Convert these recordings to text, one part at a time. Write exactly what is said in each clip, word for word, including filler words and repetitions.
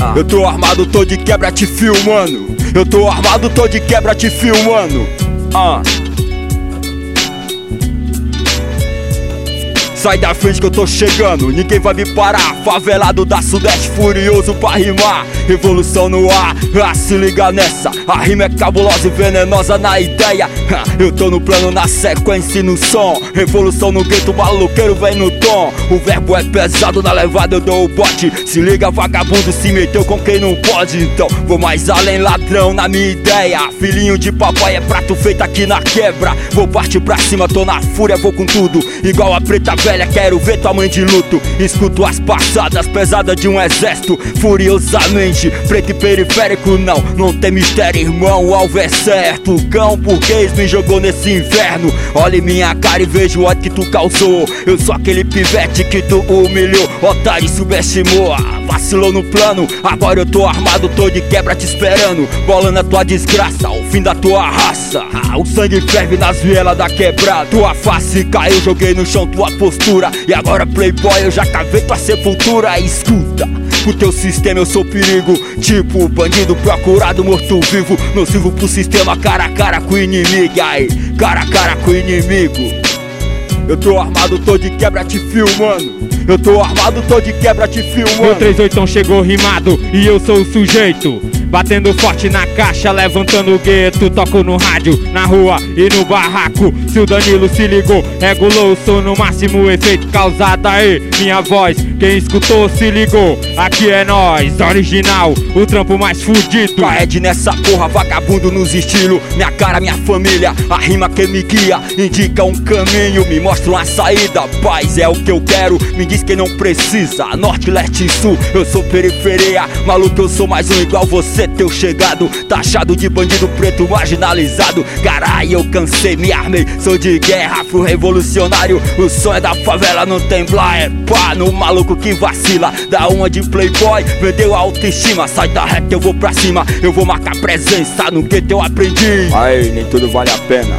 Eu tô armado, tô de quebra te filmando. Eu tô armado, tô de quebra te filmando. Ah. Sai da frente que eu tô chegando, ninguém vai me parar. Favelado da Sudeste, furioso pra rimar. Revolução no ar, ah, se liga nessa. A rima é cabulosa e venenosa na ideia. Eu tô no plano, na sequência e no som. Revolução no gueto, maluqueiro vem no tom. O verbo é pesado, na levada eu dou o bote. Se liga vagabundo, se meteu com quem não pode. Então vou mais além, ladrão, na minha ideia. Filhinho de papai é prato feito aqui na quebra. Vou partir pra cima, tô na fúria, vou com tudo. Igual a preta velha, quero ver tua mãe de luto. Escuto as passadas pesadas de um exército. Furiosamente, preto e periférico, não, não tem mistério, irmão, o alvo é certo. Cão burguês me jogou nesse inferno. Olha em minha cara e vejo o ódio que tu causou. Eu sou aquele pivete que tu humilhou, otário, subestimou, vacilou no plano. Agora eu tô armado, tô de quebra te esperando. Bolando a tua desgraça, o fim da tua raça. Ah, o sangue ferve nas vielas da quebrada. Tua face caiu, joguei no chão tua postura. E agora playboy, eu já cavei tua sepultura. Escuta, pro teu sistema eu sou perigo. Tipo bandido procurado, morto-vivo. Nocivo pro sistema, cara a cara com o inimigo. Aí, cara a cara com o inimigo. Eu tô armado, tô de quebra te filmando. Eu tô armado, tô de quebra te filmando. Meu três oito chegou rimado e eu sou o sujeito. Batendo forte na caixa, levantando o gueto. Toco no rádio, na rua e no barraco. Se o Danilo se ligou, regulou o som no máximo efeito causado aí. Minha voz, quem escutou se ligou. Aqui é nós, original, o trampo mais fudido. Paed nessa porra, vagabundo nos estilos. Minha cara, minha família, a rima que me guia. Indica um caminho, me mostra uma saída. Paz é o que eu quero, me diz quem não precisa. Norte, leste e sul, eu sou periferia. Maluco, eu sou mais um igual você, teu chegado. Taxado de bandido preto marginalizado. Carai, eu cansei, me armei, sou de guerra, afro-revolucionário. O som é da favela, não tem blá, é pá. No maluco que vacila, dá uma de playboy, vendeu a autoestima. Sai da reta, eu vou pra cima, eu vou marcar presença no gueto eu aprendi. Aí, nem tudo vale a pena.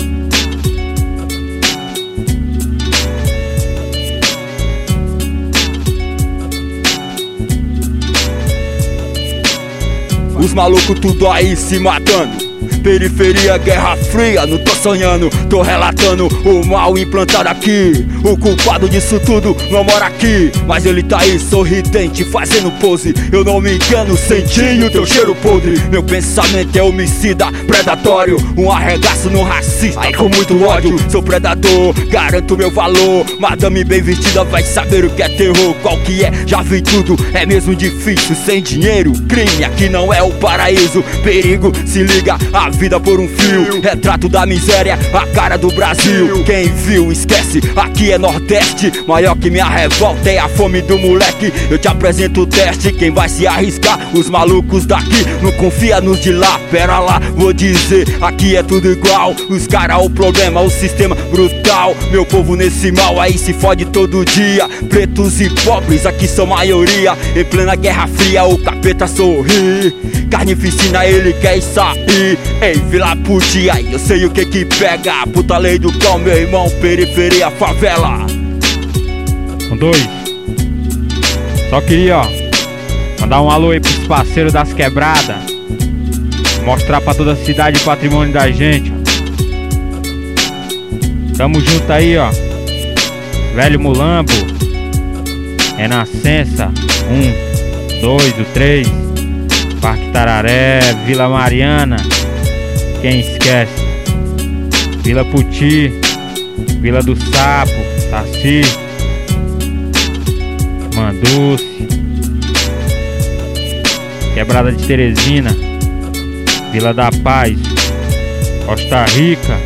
Os malucos tudo aí se matando. Periferia, guerra fria, não tô sonhando, tô relatando o mal implantado aqui. O culpado disso tudo não mora aqui, mas ele tá aí sorridente, fazendo pose. Eu não me engano, senti o teu cheiro podre. Meu pensamento é homicida, predatório, um arregaço no racista, aí com muito ódio. Sou predador, garanto meu valor. Madame bem vestida vai saber o que é terror. Qual que é? Já vi tudo, é mesmo difícil. Sem dinheiro, crime, aqui não é o paraíso. Perigo, se liga, a vida por um fio. Retrato da miséria, a cara do Brasil. Quem viu, esquece, aqui é Nordeste. Maior que minha revolta é a fome do moleque. Eu te apresento o teste, quem vai se arriscar? Os malucos daqui, não confia nos de lá. Pera lá, vou dizer, aqui é tudo igual. Os caras, o problema, o sistema brutal. Meu povo nesse mal aí se fode todo dia. Pretos e pobres aqui são maioria. Em plena guerra fria o capeta sorri. Carnificina ele quer sair. Ei, Vila Putia, eu sei o que que pega. Puta lei do cão, meu irmão, periferia, favela. Um, dois. Só queria, ó, mandar um alô aí pros parceiros das quebradas. Mostrar pra toda a cidade o patrimônio da gente, ó. Tamo junto aí, ó. Velho Mulambo, Renascença, um, dois, o três, Parque Tararé, Vila Mariana, quem esquece, Vila Puti, Vila do Sapo, Saci, Manduce, Quebrada de Teresina, Vila da Paz, Costa Rica.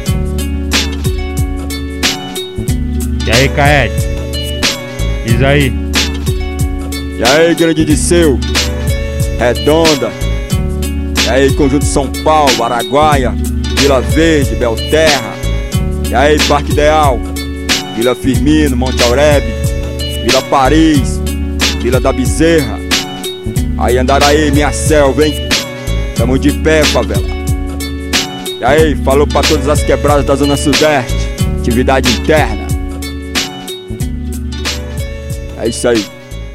E aí, Caed? Diz aí. E aí, grande Disseu, Redonda. E aí, Conjunto São Paulo, Araguaia, Vila Verde, Belterra. E aí, Parque Ideal, Vila Firmino, Monte Aurebe, Vila Paris, Vila da Bezerra. Aí, Andaraí, minha selva, hein? Tamo de pé, favela. E aí, falou pra todas as quebradas da Zona Sudeste. Atividade interna. É isso aí.